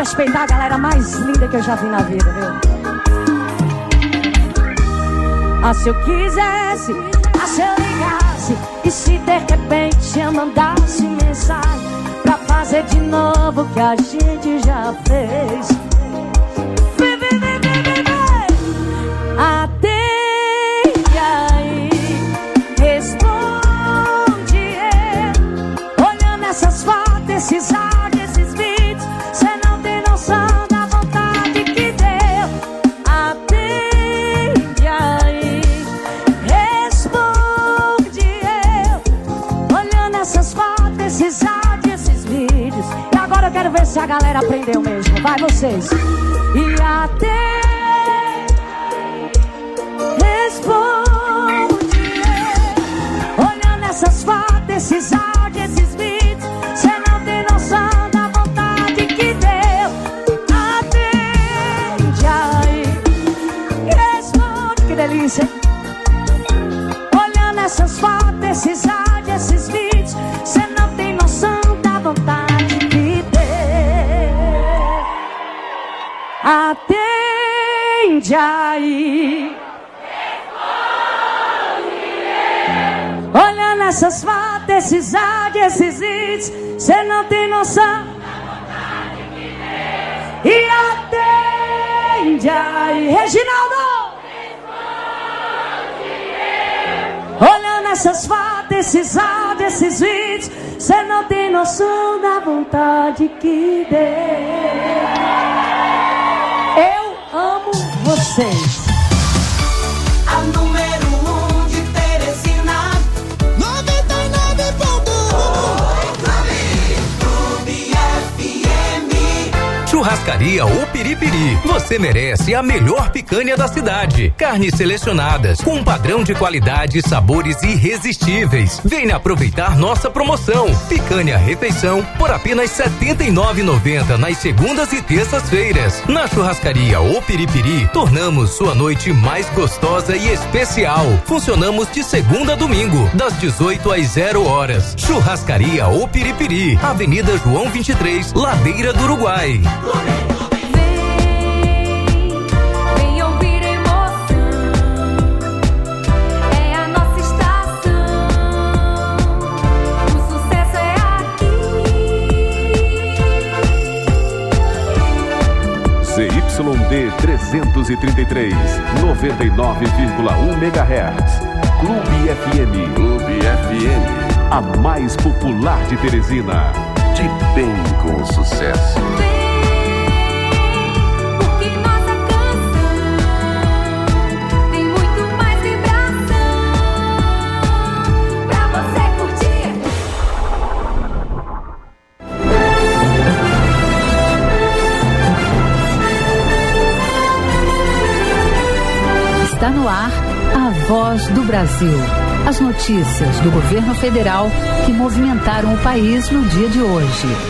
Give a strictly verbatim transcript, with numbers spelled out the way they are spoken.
respeitar a galera mais linda que eu já vi na vida, viu? Ah, se eu quisesse, ah, se eu ligasse, e se de repente eu mandasse mensagem pra fazer de novo o que a gente já fez. Vem, vem, vem, vem, vem, vem. Atende aí, responde eu. Olhando essas fotos, esses áudios, esses vídeos, cê não tem noção da vontade que deu. Atende aí, responde eu. Olhando essas fotos, esses áudios, esses vídeos. E agora eu quero ver se a galera aprendeu mesmo. Vai vocês. E até responde eu. Olhando essas fotos, esses áudios, esses vídeos, cê não tem noção da vontade que deu. Atende aí, responde. Que delícia, hein? Olhando essas fotos, esses áudios, esses vídeos, cê não tem noção da vontade que deu. Atende aí, olhando essas fotos, esses áudios, esses vídeos, cê não tem noção da vontade que deu. E atende aí, Reginaldo, olhando essas fotos, esses áudios, esses vídeos, cê não tem noção da vontade que deu. Eu amo vocês. A número um de Teresina, noventa e nove ponto um. Clube F M. Churrascaria O Piripiri. Você merece a melhor picanha da cidade. Carnes selecionadas, com um padrão de qualidade e sabores irresistíveis. Venha aproveitar nossa promoção. Picanha refeição por apenas setenta e nove reais e noventa centavos nas segundas e terças-feiras. Na Churrascaria O Piripiri, tornamos sua noite mais gostosa e especial. Funcionamos de segunda a domingo, das dezoito às zero horas. Churrascaria O Piripiri, Avenida João vinte e três, Ladeira do Uruguai. Vem ouvir a emoção, é a nossa estação, o sucesso é aqui. Z Y D trezentos e trinta e três, noventa e nove vírgula um megahertz. Clube F M. Clube F M. A mais popular de Teresina. De bem com sucesso. Porque nossa canção tem muito mais vibração pra você curtir. Está no ar a Voz do Brasil. As notícias do governo federal que movimentaram o país no dia de hoje.